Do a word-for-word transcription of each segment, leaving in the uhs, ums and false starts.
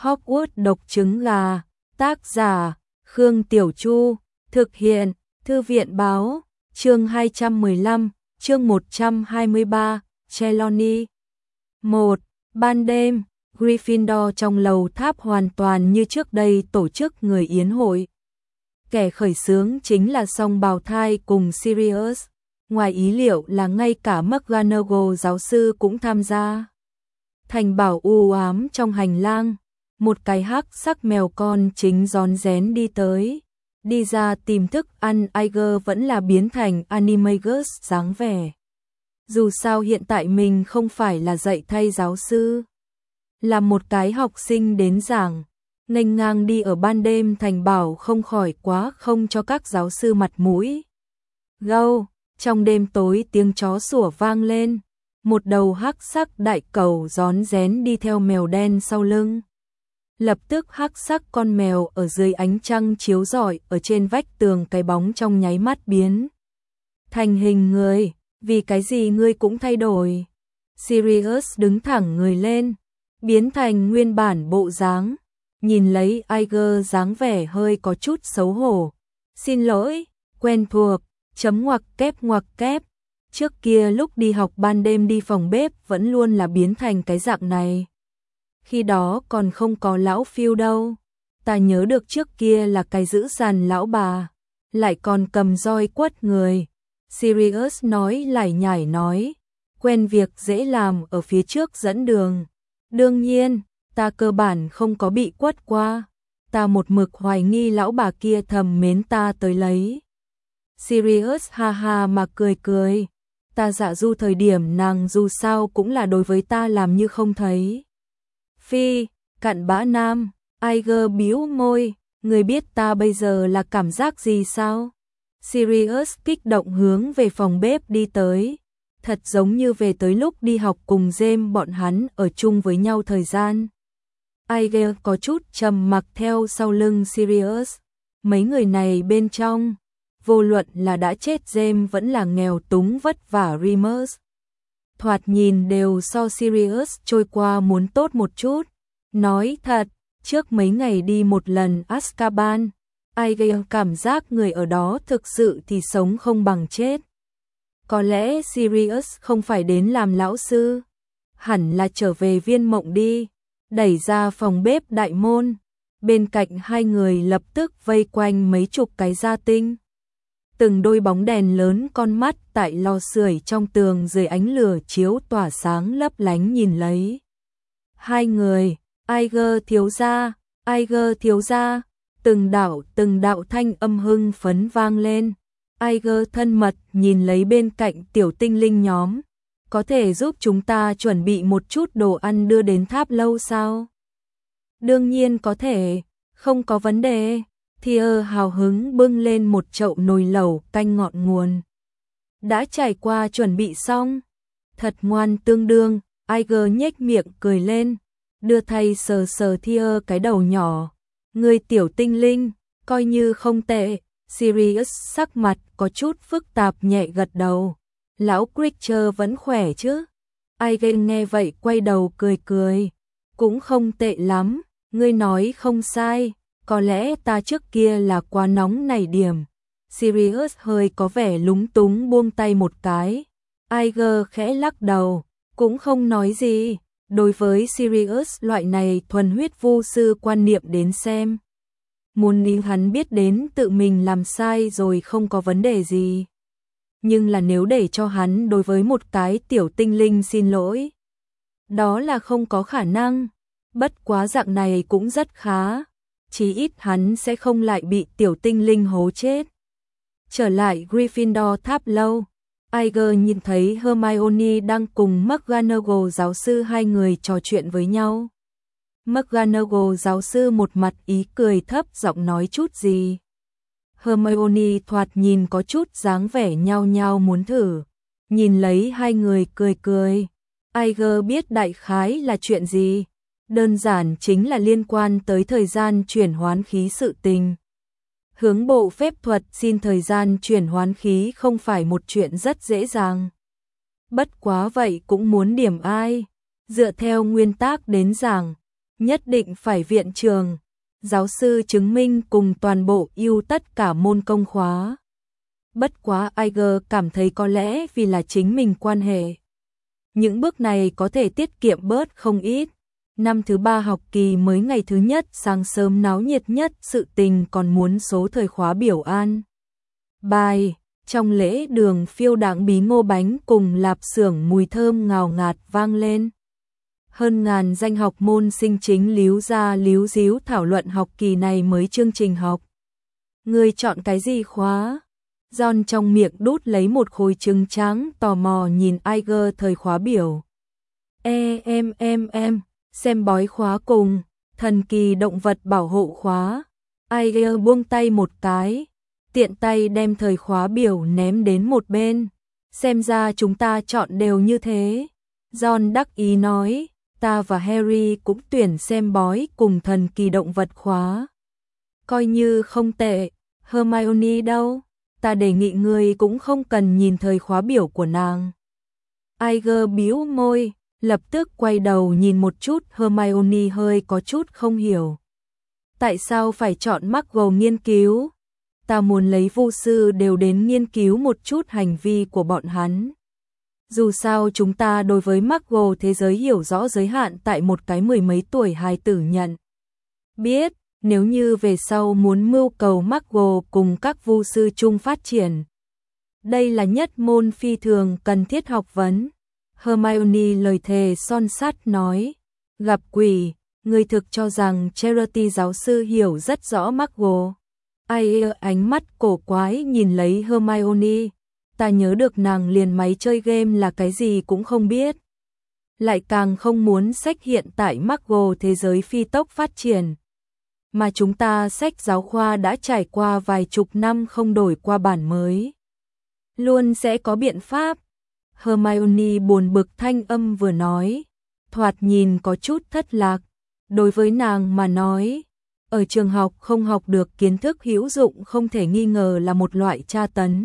Hogwarts độc trứng gà, tác giả Khương Tiểu Chu, thực hiện Thư viện báo, chương hai trăm mười lăm, chương một trăm hai mươi ba, Trelawney. một. Ban đêm, Gryffindor trong lầu tháp hoàn toàn như trước đây tổ chức người yến hội. Kẻ khởi xướng chính là song bào thai cùng Sirius, ngoài ý liệu là ngay cả McGonagall giáo sư cũng tham gia. Thành bảo u ám trong hành lang, một cái hắc sắc mèo con chính rón rén đi tới, đi ra tìm thức ăn. Iger vẫn là biến thành Animagus dáng vẻ. Dù sao hiện tại mình không phải là dạy thay giáo sư, là một cái học sinh đến giảng, nghênh ngang đi ở ban đêm. Thành bảo không khỏi quá không cho các giáo sư mặt mũi. Gâu, trong đêm tối tiếng chó sủa vang lên, một đầu hắc sắc đại cẩu rón rén đi theo mèo đen sau lưng. Lập tức hắc sắc con mèo ở dưới ánh trăng chiếu rọi ở trên vách tường, cái bóng trong nháy mắt biến thành hình người. Vì cái gì ngươi cũng thay đổi? Sirius đứng thẳng người lên, biến thành nguyên bản bộ dáng, nhìn lấy Iger dáng vẻ hơi có chút xấu hổ. Xin lỗi, quen thuộc, chấm ngoặc kép ngoặc kép. Trước kia lúc đi học ban đêm đi phòng bếp vẫn luôn là biến thành cái dạng này. Khi đó còn không có lão Phil đâu. Ta nhớ được trước kia là cái giữ dàn lão bà, lại còn cầm roi quất người. Sirius nói lải nhải nói, quen việc dễ làm, ở phía trước dẫn đường. Đương nhiên, ta cơ bản không có bị quất qua. Ta một mực hoài nghi lão bà kia thầm mến ta tới lấy. Sirius ha ha mà cười cười. Ta dạ du thời điểm nàng dù sao cũng là đối với ta làm như không thấy. Phi, cặn bã nam. Iger bĩu môi, người biết ta bây giờ là cảm giác gì sao? Sirius kích động hướng về phòng bếp đi tới, thật giống như về tới lúc đi học cùng James bọn hắn ở chung với nhau thời gian. Iger có chút trầm mặc theo sau lưng Sirius. Mấy người này bên trong, vô luận là đã chết James vẫn là nghèo túng vất vả Remus, thoạt nhìn đều so Sirius trôi qua muốn tốt một chút. Nói thật, trước mấy ngày đi một lần Azkaban, Iger cảm giác người ở đó thực sự thì sống không bằng chết. Có lẽ Sirius không phải đến làm lão sư, hẳn là trở về viên mộng đi. Đẩy ra phòng bếp đại môn, bên cạnh hai người lập tức vây quanh mấy chục cái gia tinh. Từng đôi bóng đèn lớn con mắt tại lò sưởi trong tường dưới ánh lửa chiếu tỏa sáng lấp lánh nhìn lấy. Hai người, Iger thiếu gia, Iger thiếu gia, từng đạo từng đạo thanh âm hưng phấn vang lên. Iger thân mật nhìn lấy bên cạnh tiểu tinh linh nhóm, có thể giúp chúng ta chuẩn bị một chút đồ ăn đưa đến tháp lâu sao? Đương nhiên có thể, không có vấn đề. Thea hào hứng bưng lên một chậu nồi lẩu canh ngọn nguồn. Đã trải qua chuẩn bị xong. Thật ngoan tương đương. Iger nhếch miệng cười lên, đưa tay sờ sờ Thea cái đầu nhỏ. Người tiểu tinh linh, coi như không tệ. Sirius sắc mặt có chút phức tạp nhẹ gật đầu. Lão Creature vẫn khỏe chứ? Iger nghe vậy quay đầu cười cười. Cũng không tệ lắm, ngươi nói không sai. Có lẽ ta trước kia là quá nóng nảy điểm. Sirius hơi có vẻ lúng túng buông tay một cái. Iger khẽ lắc đầu, cũng không nói gì. Đối với Sirius loại này thuần huyết vô sư quan niệm đến xem, muốn ý hắn biết đến tự mình làm sai rồi không có vấn đề gì. Nhưng là nếu để cho hắn đối với một cái tiểu tinh linh xin lỗi, đó là không có khả năng. Bất quá dạng này cũng rất khá, chí ít hắn sẽ không lại bị tiểu tinh linh hố chết. Trở lại Gryffindor tháp lâu, Iger nhìn thấy Hermione đang cùng McGonagall giáo sư hai người trò chuyện với nhau. McGonagall giáo sư một mặt ý cười thấp giọng nói chút gì. Hermione thoạt nhìn có chút dáng vẻ nhao nhao muốn thử, nhìn lấy hai người cười cười. Iger biết đại khái là chuyện gì, đơn giản chính là liên quan tới thời gian chuyển hoán khí sự tình. Hướng bộ phép thuật xin thời gian chuyển hoán khí không phải một chuyện rất dễ dàng. Bất quá vậy cũng muốn điểm ai, dựa theo nguyên tắc đến giảng, nhất định phải viện trường. Giáo sư chứng minh cùng toàn bộ ưu tất cả môn công khóa. Bất quá Iger cảm thấy có lẽ vì là chính mình quan hệ. Những bước này có thể tiết kiệm bớt không ít. Năm thứ ba học kỳ mới ngày thứ nhất sáng sớm náo nhiệt nhất sự tình còn muốn số thời khóa biểu an. Bài, trong lễ đường phiêu đãng bí ngô bánh cùng lạp xưởng mùi thơm ngào ngạt vang lên. Hơn ngàn danh học môn sinh chính líu ra líu díu thảo luận học kỳ này mới chương trình học. Người chọn cái gì khóa? John trong miệng đút lấy một khối trứng trắng tò mò nhìn Iger thời khóa biểu. E em em em, xem bói khóa cùng, thần kỳ động vật bảo hộ khóa. Iger buông tay một cái, tiện tay đem thời khóa biểu ném đến một bên. Xem ra chúng ta chọn đều như thế. John đắc ý nói, ta và Harry cũng tuyển xem bói cùng thần kỳ động vật khóa. Coi như không tệ. Hermione đâu? Ta đề nghị ngươi cũng không cần nhìn thời khóa biểu của nàng. Iger bĩu môi, lập tức quay đầu nhìn một chút. Hermione hơi có chút không hiểu. Tại sao phải chọn McGonagall nghiên cứu? Ta muốn lấy vu sư đều đến nghiên cứu một chút hành vi của bọn hắn. Dù sao chúng ta đối với McGonagall thế giới hiểu rõ giới hạn tại một cái mười mấy tuổi hài tử nhận. Biết, nếu như về sau muốn mưu cầu McGonagall cùng các vu sư chung phát triển. Đây là nhất môn phi thường cần thiết học vấn. Hermione lời thề son sắt nói, gặp quỷ, người thực cho rằng Charity giáo sư hiểu rất rõ McGonagall. Ai ánh mắt cổ quái nhìn lấy Hermione, ta nhớ được nàng liền máy chơi game là cái gì cũng không biết. Lại càng không muốn sách hiện tại McGonagall thế giới phi tốc phát triển. Mà chúng ta sách giáo khoa đã trải qua vài chục năm không đổi qua bản mới. Luôn sẽ có biện pháp. Hermione buồn bực thanh âm vừa nói, thoạt nhìn có chút thất lạc. Đối với nàng mà nói, ở trường học không học được kiến thức hữu dụng không thể nghi ngờ là một loại tra tấn.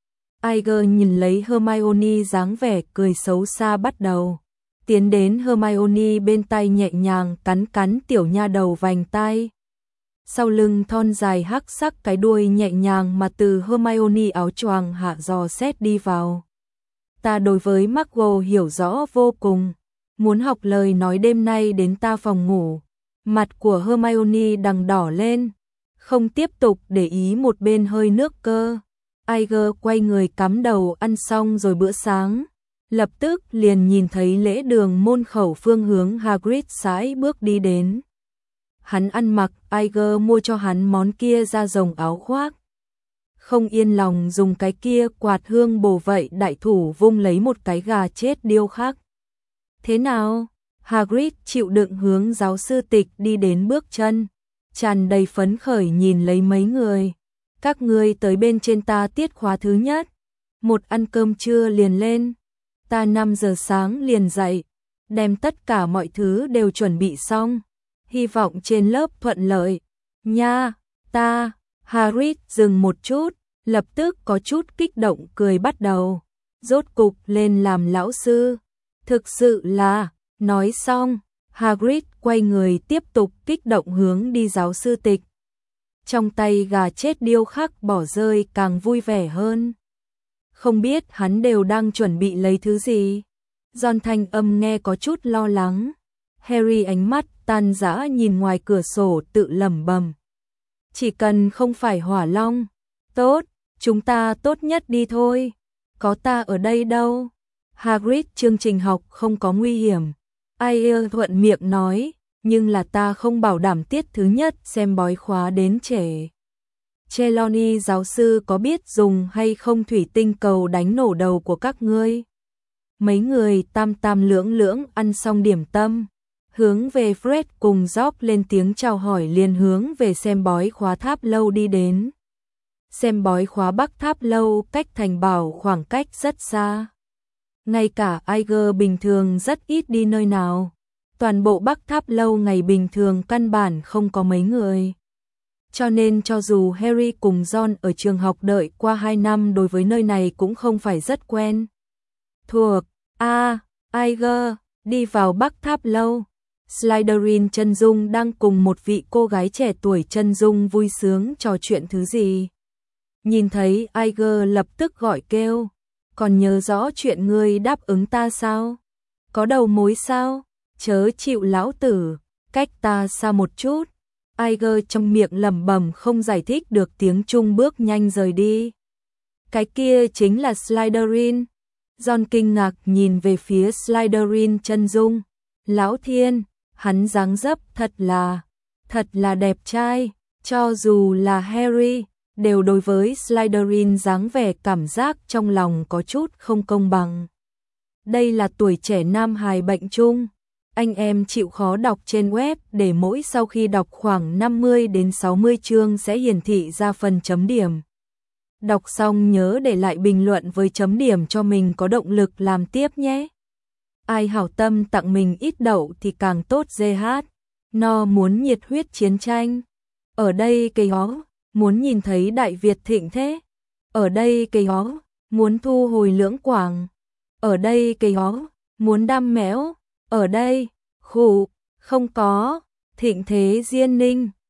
Iger nhìn lấy Hermione dáng vẻ cười xấu xa bắt đầu. Tiến đến Hermione bên tay nhẹ nhàng cắn cắn tiểu nha đầu vành tai. Sau lưng thon dài hắc sắc cái đuôi nhẹ nhàng mà từ Hermione áo choàng hạ dò xét đi vào. Ta đối với McGonagall hiểu rõ vô cùng. Muốn học lời nói đêm nay đến ta phòng ngủ. Mặt của Hermione đằng đỏ lên. Không tiếp tục để ý một bên hơi nước cơ. Iger quay người cắm đầu ăn xong rồi bữa sáng. Lập tức liền nhìn thấy lễ đường môn khẩu phương hướng Hagrid sải bước đi đến. Hắn ăn mặc, Iger mua cho hắn món kia da rồng áo khoác. Không yên lòng dùng cái kia quạt hương bổ vậy đại thủ vung lấy một cái gà chết điêu khắc. Thế nào? Hagrid chịu đựng hướng giáo sư Tịch đi đến bước chân, tràn đầy phấn khởi nhìn lấy mấy người. Các ngươi tới bên trên ta tiết khóa thứ nhất. Một ăn cơm trưa liền lên. Ta năm giờ sáng liền dậy, đem tất cả mọi thứ đều chuẩn bị xong. Hy vọng trên lớp thuận lợi. Nha, ta, Hagrid dừng một chút, lập tức có chút kích động cười bắt đầu. Rốt cục lên làm lão sư. Thực sự là, nói xong, Hagrid quay người tiếp tục kích động hướng đi giáo sư Tịch. Trong tay gà chết điêu khắc bỏ rơi càng vui vẻ hơn. Không biết hắn đều đang chuẩn bị lấy thứ gì. John thanh âm nghe có chút lo lắng. Harry ánh mắt tan rã nhìn ngoài cửa sổ tự lẩm bẩm. Chỉ cần không phải hỏa long. Tốt, chúng ta tốt nhất đi thôi. Có ta ở đây đâu. Hagrid chương trình học không có nguy hiểm. Ai thuận miệng nói, nhưng là ta không bảo đảm tiết thứ nhất xem bói khóa đến trễ. Trelawney giáo sư có biết dùng hay không thủy tinh cầu đánh nổ đầu của các ngươi? Mấy người tam tam lưỡng lưỡng ăn xong điểm tâm, hướng về Fred cùng George lên tiếng chào hỏi liền hướng về xem bói khóa tháp lâu đi đến. Xem bói khóa Bắc tháp lâu cách thành bảo khoảng cách rất xa. Ngay cả Iger bình thường rất ít đi nơi nào. Toàn bộ Bắc tháp lâu ngày bình thường căn bản không có mấy người. Cho nên cho dù Harry cùng John ở trường học đợi qua hai năm đối với nơi này cũng không phải rất quen. Thuộc, a, à, Iger, đi vào Bắc tháp lâu. Slytherin chân dung đang cùng một vị cô gái trẻ tuổi chân dung vui sướng trò chuyện thứ gì. Nhìn thấy Iger lập tức gọi kêu, còn nhớ rõ chuyện ngươi đáp ứng ta sao? Có đầu mối sao? Chớ chịu lão tử, cách ta xa một chút. Iger trong miệng lẩm bẩm không giải thích được tiếng Trung bước nhanh rời đi. Cái kia chính là Slytherin. John kinh ngạc nhìn về phía Slytherin chân dung. Lão thiên, hắn dáng dấp thật là, thật là đẹp trai, cho dù là Harry, đều đối với Slytherin dáng vẻ cảm giác trong lòng có chút không công bằng. Đây là tuổi trẻ nam hài bệnh chung. Anh em chịu khó đọc trên web để mỗi sau khi đọc khoảng năm mươi đến sáu mươi chương sẽ hiển thị ra phần chấm điểm. Đọc xong nhớ để lại bình luận với chấm điểm cho mình có động lực làm tiếp nhé. Ai hảo tâm tặng mình ít đậu thì càng tốt giê hát. No muốn nhiệt huyết chiến tranh. Ở đây cây hó, muốn nhìn thấy Đại Việt thịnh thế. Ở đây cây hó, muốn thu hồi lưỡng quảng. Ở đây cây hó, muốn đam mẽo. Ở đây, khủ, không có, thịnh thế diên ninh.